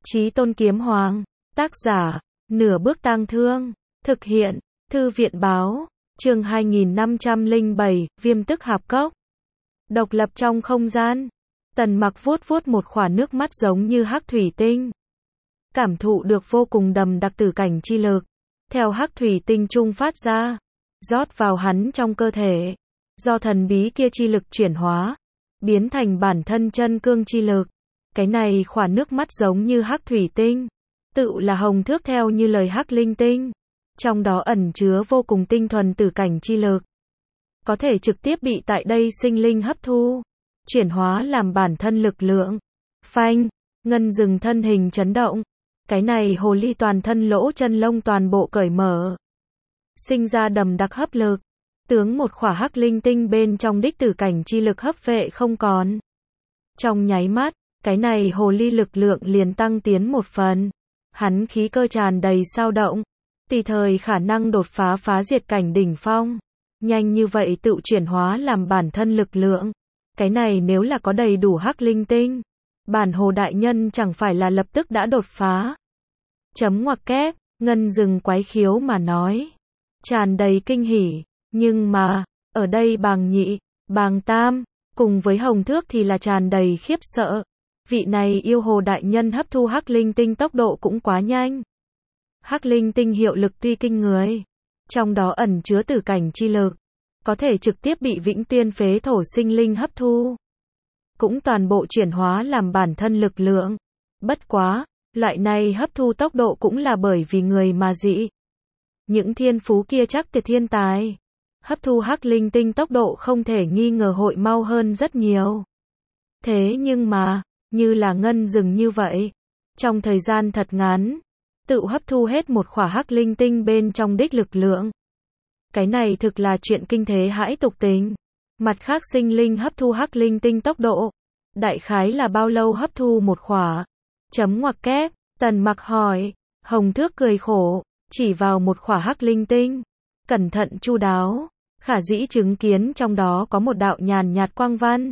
Chí Tôn Kiếm Hoàng. Tác giả, Nửa Bước Tang Thương. Thực hiện, Thư viện Báo. Chương 2507, Viêm Tức Hạp Cốc. Độc lập trong không gian. Tần Mặc vuốt vuốt một khỏa nước mắt giống như hắc thủy tinh. Cảm thụ được vô cùng đầm đặc tử cảnh chi lực. Theo hắc thủy tinh trung phát ra. Rót vào hắn trong cơ thể. Do thần bí kia chi lực chuyển hóa. Biến thành bản thân chân cương chi lực. Cái này khỏa nước mắt giống như hắc thủy tinh. Tự là hồng thước theo như lời hắc linh tinh. Trong đó ẩn chứa vô cùng tinh thuần tử cảnh chi lực. Có thể trực tiếp bị tại đây sinh linh hấp thu. Chuyển hóa làm bản thân lực lượng. Phanh, Ngân dừng thân hình chấn động. Cái này hồ ly toàn thân lỗ chân lông toàn bộ cởi mở. Sinh ra đầm đặc hấp lực. Tướng một khỏa hắc linh tinh bên trong đích tử cảnh chi lực hấp vệ không còn. Trong nháy mắt, cái này hồ ly lực lượng liền tăng tiến một phần. Hắn khí cơ tràn đầy sao động. Tùy thời khả năng đột phá phá diệt cảnh đỉnh phong. Nhanh như vậy tự chuyển hóa làm bản thân lực lượng. Cái này nếu là có đầy đủ hắc linh tinh. Bản hồ đại nhân chẳng phải là lập tức đã đột phá. Chấm ngoặc kép, Ngân dừng quái khiếu mà nói. Tràn đầy kinh hỉ. Nhưng mà, ở đây bàng nhị, bàng tam, cùng với hồng thước thì là tràn đầy khiếp sợ. Vị này yêu hồ đại nhân hấp thu hắc linh tinh tốc độ cũng quá nhanh. Hắc linh tinh hiệu lực tuy kinh người. Trong đó ẩn chứa tử cảnh chi lực. Có thể trực tiếp bị vĩnh tuyên phế thổ sinh linh hấp thu. Cũng toàn bộ chuyển hóa làm bản thân lực lượng. Bất quá, loại này hấp thu tốc độ cũng là bởi vì người mà dị. Những thiên phú kia chắc tuyệt thiên tài. Hấp thu hắc linh tinh tốc độ không thể nghi ngờ hội mau hơn rất nhiều. Thế nhưng mà, như là Ngân dừng như vậy. Trong thời gian thật ngắn, tự hấp thu hết một khỏa hắc linh tinh bên trong đích lực lượng. Cái này thực là chuyện kinh thế hãi tục tình. Mặt khác sinh linh hấp thu hắc linh tinh tốc độ. Đại khái là bao lâu hấp thu một khỏa? Chấm ngoặc kép, Tần Mặc hỏi. Hồng thước cười khổ, chỉ vào một khỏa hắc linh tinh. Cẩn thận chu đáo. Khả dĩ chứng kiến trong đó có một đạo nhàn nhạt quang văn.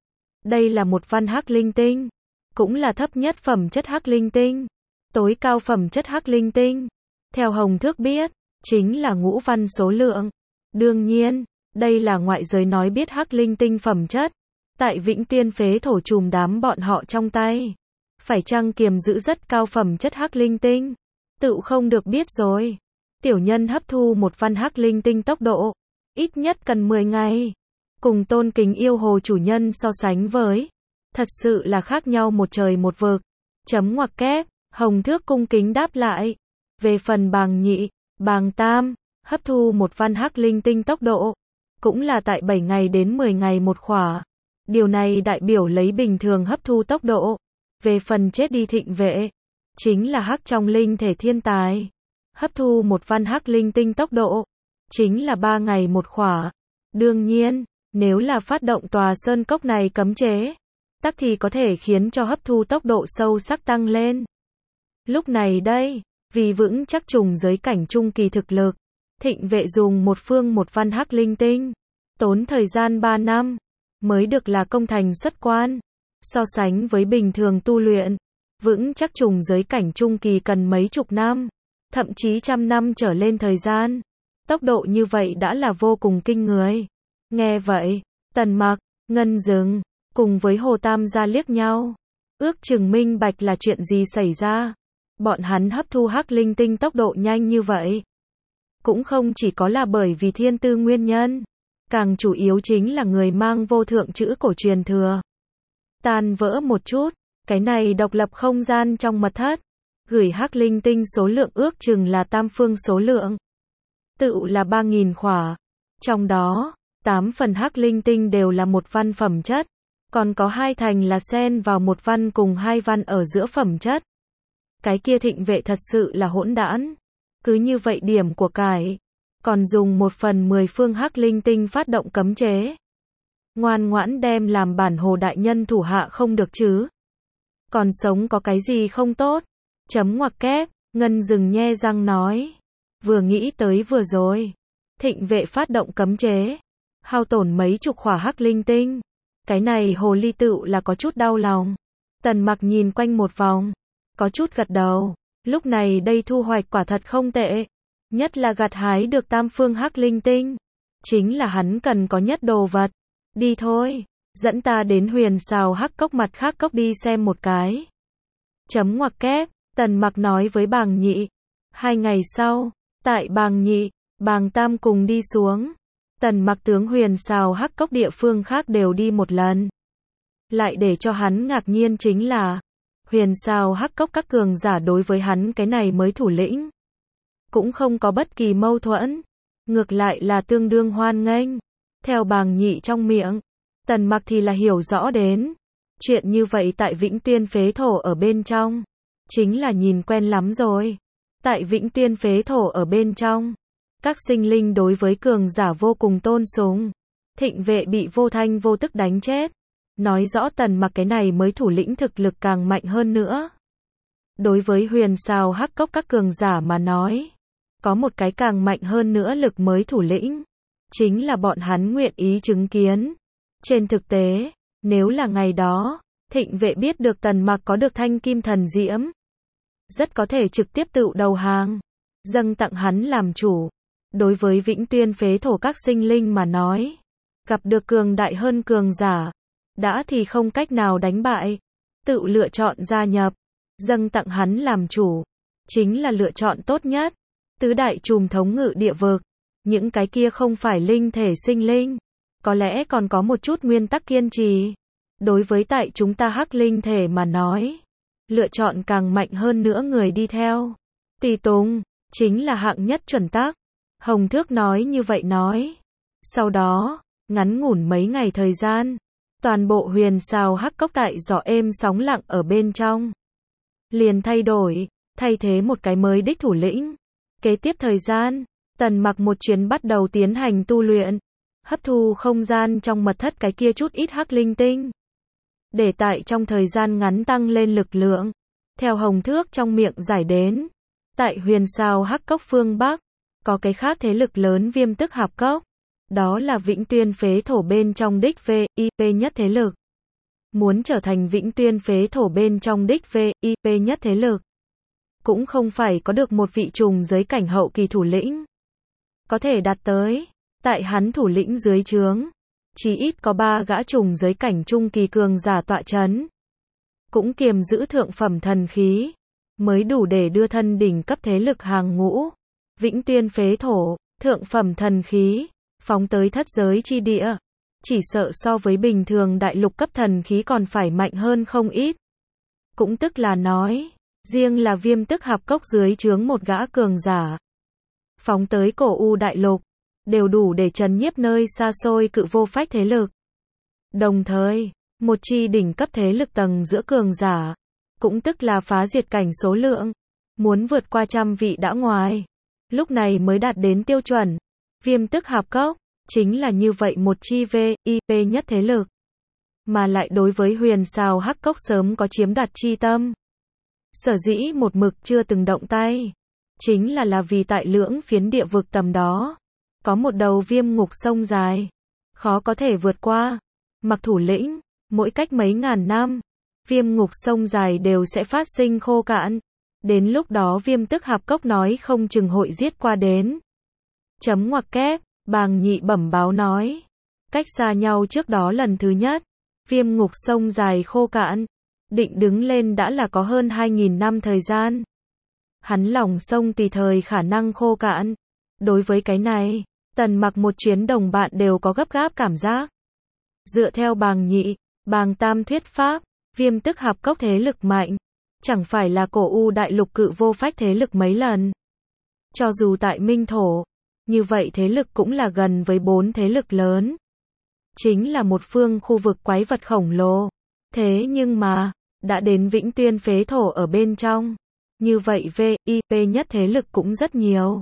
Đây là một văn hắc linh tinh. Cũng là thấp nhất phẩm chất hắc linh tinh. Tối cao phẩm chất hắc linh tinh. Theo Hồng thước biết, chính là ngũ văn số lượng. Đương nhiên, đây là ngoại giới nói biết hắc linh tinh phẩm chất. Tại Vĩnh Tuyên phế thổ chùm đám bọn họ trong tay. Phải chăng kiềm giữ rất cao phẩm chất hắc linh tinh? Tự không được biết rồi. Tiểu nhân hấp thu một văn hắc linh tinh tốc độ. Ít nhất cần 10 ngày. Cùng tôn kính yêu hồ chủ nhân so sánh với. Thật sự là khác nhau một trời một vực. Chấm ngoặc kép, Hồng thước cung kính đáp lại. Về phần bàng nhị, bàng tam, hấp thu một văn hắc linh tinh tốc độ. Cũng là tại 7 ngày đến 10 ngày một khỏa. Điều này đại biểu lấy bình thường hấp thu tốc độ. Về phần chết đi thịnh vệ, chính là hắc trong linh thể thiên tài. Hấp thu một văn hắc linh tinh tốc độ. Chính là 3 ngày một khỏa. Đương nhiên, nếu là phát động tòa sơn cốc này cấm chế, tắc thì có thể khiến cho hấp thu tốc độ sâu sắc tăng lên. Lúc này đây, vì vững chắc trùng giới cảnh trung kỳ thực lực, thịnh vệ dùng một phương một văn hắc linh tinh. Tốn thời gian 3 năm, mới được là công thành xuất quan. So sánh với bình thường tu luyện, vững chắc trùng giới cảnh trung kỳ cần mấy chục năm, thậm chí trăm năm trở lên thời gian. Tốc độ như vậy đã là vô cùng kinh người. Nghe vậy, Tần Mặc, Ngân dừng, cùng với Hồ Tam gia liếc nhau. Ước chừng minh bạch là chuyện gì xảy ra. Bọn hắn hấp thu hắc linh tinh tốc độ nhanh như vậy. Cũng không chỉ có là bởi vì thiên tư nguyên nhân. Càng chủ yếu chính là người mang vô thượng chữ cổ truyền thừa. Tan vỡ một chút, cái này độc lập không gian trong mật thất. Gửi hắc linh tinh số lượng ước chừng là tam phương số lượng. Tự là 3.000 khỏa. Trong đó, 8 phần hắc linh tinh đều là một văn phẩm chất. Còn có 2 thành là xen vào một văn cùng 2 văn ở giữa phẩm chất. Cái kia thịnh vệ thật sự là hỗn đản. Cứ như vậy điểm của cải. Còn dùng 1/10 phương hắc linh tinh phát động cấm chế. Ngoan ngoãn đem làm bản hồ đại nhân thủ hạ không được chứ. Còn sống có cái gì không tốt. Chấm ngoặc kép, Ngân dừng nhe răng nói. Vừa nghĩ tới vừa rồi. Thịnh vệ phát động cấm chế. Hao tổn mấy chục khỏa hắc linh tinh. Cái này hồ ly tự là có chút đau lòng. Tần Mặc nhìn quanh một vòng. có chút gật đầu. Lúc này đây thu hoạch quả thật không tệ. Nhất là gặt hái được tam phương hắc linh tinh. Chính là hắn cần có nhất đồ vật. Đi thôi, dẫn ta đến Huyền Sào Hắc Cốc mặt khác cốc đi xem một cái. Chấm ngoặc kép, Tần Mặc nói với Bàng Nhị. 2 ngày sau, tại Bàng Nhị, Bàng Tam cùng đi xuống. Tần Mặc tướng Huyền Sào Hắc Cốc địa phương khác đều đi một lần. Lại để cho hắn ngạc nhiên chính là Huyền Sào Hắc Cốc các cường giả đối với hắn cái này mới thủ lĩnh cũng không có bất kỳ mâu thuẫn, ngược lại là tương đương hoan nghênh. Theo Bàng Nhị trong miệng, Tần Mặc thì là hiểu rõ đến chuyện như vậy tại Vĩnh Tuyên phế thổ ở bên trong chính là nhìn quen lắm rồi. Tại Vĩnh Tuyên phế thổ ở bên trong, các sinh linh đối với cường giả vô cùng tôn sùng. Thịnh vệ bị vô thanh vô tức đánh chết, nói rõ Tần Mặc cái này mới thủ lĩnh thực lực càng mạnh hơn nữa. Đối với Huyền Sào Hắc Cốc các cường giả mà nói, có một cái càng mạnh hơn nữa lực mới thủ lĩnh, chính là bọn hắn nguyện ý chứng kiến. Trên thực tế, nếu là ngày đó, Thịnh vệ biết được Tần Mặc có được thanh kim thần diễm, rất có thể trực tiếp tự đầu hàng, dâng tặng hắn làm chủ. Đối với Vĩnh Tuyên phế thổ các sinh linh mà nói, gặp được cường đại hơn cường giả, đã thì không cách nào đánh bại, tự lựa chọn gia nhập, dâng tặng hắn làm chủ, chính là lựa chọn tốt nhất. Tứ đại trùm thống ngự địa vực, những cái kia không phải linh thể sinh linh, có lẽ còn có một chút nguyên tắc kiên trì. Đối với tại chúng ta hắc linh thể mà nói, lựa chọn càng mạnh hơn nữa người đi theo. Tùy tùng, chính là hạng nhất chuẩn tắc. Hồng Thước nói như vậy nói. Sau đó, ngắn ngủn mấy ngày thời gian, toàn bộ Huyền Sào Hắc Cốc tại gió êm sóng lặng ở bên trong liền thay đổi, thay thế một cái mới đích thủ lĩnh. Kế tiếp thời gian, Tần Mặc một chuyến bắt đầu tiến hành tu luyện, hấp thu không gian trong mật thất cái kia chút ít hắc linh tinh, để tại trong thời gian ngắn tăng lên lực lượng. Theo Hồng Thước trong miệng giải đến, tại Huyền Sào Hắc Cốc phương Bắc, có cái khác thế lực lớn Viêm Tức Hạp Cốc, đó là Vĩnh Tuyên phế thổ bên trong đích VIP nhất thế lực. Muốn trở thành Vĩnh Tuyên phế thổ bên trong đích VIP nhất thế lực, cũng không phải có được một vị trùng giới cảnh hậu kỳ thủ lĩnh có thể đạt tới. Tại hắn thủ lĩnh dưới trướng, chỉ ít có 3 gã trùng giới cảnh trung kỳ cường giả tọa chấn, cũng kiềm giữ thượng phẩm thần khí, mới đủ để đưa thân đỉnh cấp thế lực hàng ngũ. Vĩnh Tuyên phế thổ, thượng phẩm thần khí, phóng tới thất giới chi địa, chỉ sợ so với bình thường đại lục cấp thần khí còn phải mạnh hơn không ít. Cũng tức là nói, riêng là Viêm Tức Hạp Cốc dưới trướng một gã cường giả, phóng tới cổ u đại lục, đều đủ để trấn nhiếp nơi xa xôi cự vô phách thế lực. Đồng thời, một chi đỉnh cấp thế lực tầng giữa cường giả, cũng tức là phá diệt cảnh số lượng, muốn vượt qua 100 vị đã ngoài, lúc này mới đạt đến tiêu chuẩn. Viêm Tức Hạp Cốc, chính là như vậy một chi VIP nhất thế lực, mà lại đối với Huyền Sào Hắc Cốc sớm có chiếm đoạt chi tâm. Sở dĩ một mực chưa từng động tay, chính là vì tại lưỡng phiến địa vực tầm đó, có một đầu viêm ngục sông dài, khó có thể vượt qua. Mặc thủ lĩnh, mỗi cách mấy ngàn năm, viêm ngục sông dài đều sẽ phát sinh khô cạn. Đến lúc đó Viêm Tức Hạp Cốc nói không chừng hội giết qua đến. Chấm ngoặc kép, Bàng Nhị bẩm báo nói. Cách xa nhau trước đó lần thứ nhất, viêm ngục sông dài khô cạn, định đứng lên đã là có hơn 2.000 năm thời gian. Hắn lòng sông tùy thời khả năng khô cạn. Đối với cái này, Tần Mặc một chuyến đồng bạn đều có gấp gáp cảm giác. Dựa theo Bàng Nhị, Bàng Tam thuyết pháp, Viêm Tức Hạp Cốc thế lực mạnh, chẳng phải là cổ u đại lục cự vô phách thế lực mấy lần. Cho dù tại Minh Thổ, như vậy thế lực cũng là gần với 4 thế lực lớn. Chính là một phương khu vực quái vật khổng lồ. Thế nhưng mà, đã đến Vĩnh Tuyên phế thổ ở bên trong, như vậy VIP nhất thế lực cũng rất nhiều.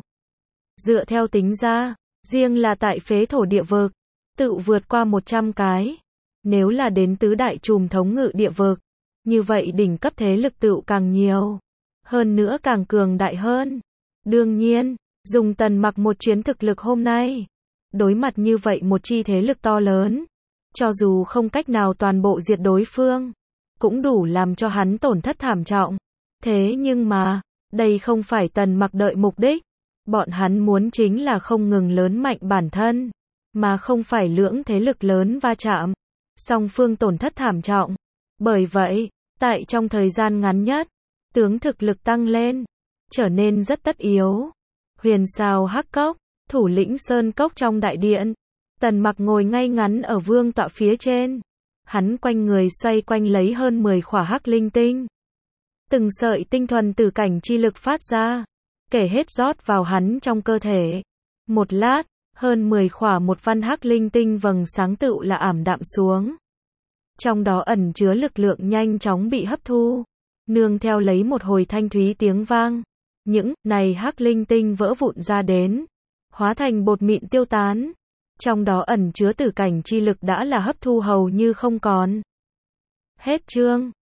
Dựa theo tính ra, riêng là tại phế thổ địa vực, tự vượt qua 100 cái. Nếu là đến tứ đại trùm thống ngự địa vực, như vậy đỉnh cấp thế lực tự càng nhiều, hơn nữa càng cường đại hơn. Đương nhiên, dùng Tần Mặc một chuyến thực lực hôm nay, đối mặt như vậy một chi thế lực to lớn, cho dù không cách nào toàn bộ diệt đối phương, cũng đủ làm cho hắn tổn thất thảm trọng. Thế nhưng mà, đây không phải Tần Mặc đợi mục đích. Bọn hắn muốn chính là không ngừng lớn mạnh bản thân, mà không phải lưỡng thế lực lớn va chạm. Song phương tổn thất thảm trọng. Bởi vậy, tại trong thời gian ngắn nhất, tướng thực lực tăng lên, trở nên rất tất yếu. Huyền Sao Hắc Cốc, thủ lĩnh Sơn Cốc trong đại điện. Tần Mặc ngồi ngay ngắn ở vương tọa phía trên. Hắn quanh người xoay quanh lấy hơn 10 khỏa hắc linh tinh. Từng sợi tinh thuần tử cảnh chi lực phát ra, kể hết rót vào hắn trong cơ thể. Một lát, hơn 10 khỏa một văn hắc linh tinh vầng sáng tựu là ảm đạm xuống. Trong đó ẩn chứa lực lượng nhanh chóng bị hấp thu, nương theo lấy một hồi thanh thúy tiếng vang. Những này hắc linh tinh vỡ vụn ra đến, hóa thành bột mịn tiêu tán. Trong đó ẩn chứa tử cảnh chi lực đã là hấp thu hầu như không còn. Hết chương.